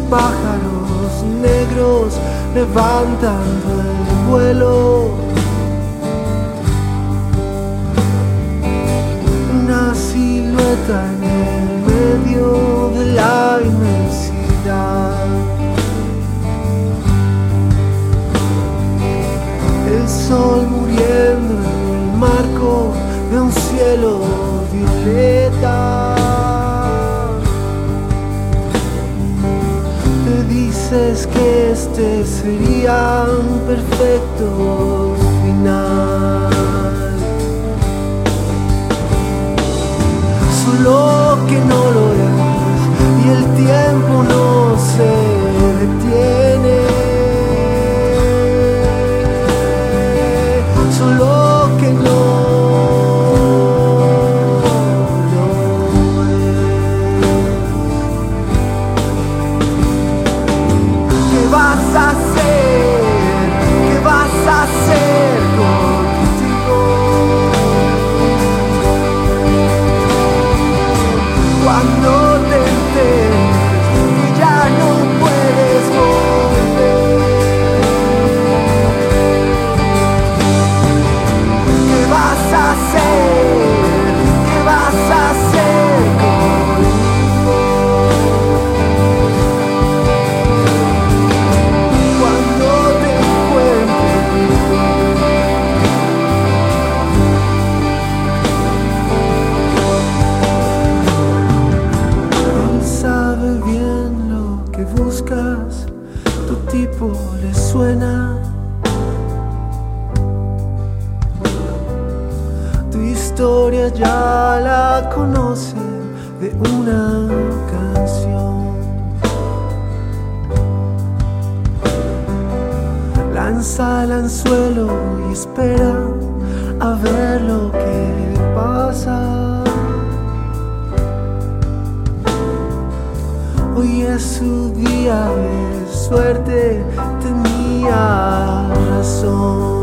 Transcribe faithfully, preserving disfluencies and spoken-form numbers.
pájaros negros levantando el vuelo. Una silueta en el medio de la inmensidad. El sol muriendo en el marco de un cielo violeta. Te dices que este sería un perfecto final. Solo que no lo es y el tiempo no se detiene. Solo que no lo es. ¿Qué vas a hacer? ¿Qué vas a hacer contigo? Cuando te enteres que ya no puedes volver. ¿Qué vas a hacer? ¿Qué vas a hacer conmigo? Cuando te Él sabe bien lo que buscas, tu tipo le suena. Tu historia ya la conoce de una canción. Lanza el anzuelo y espera a ver lo que pasa. Hoy es su día de suerte, tenía razón.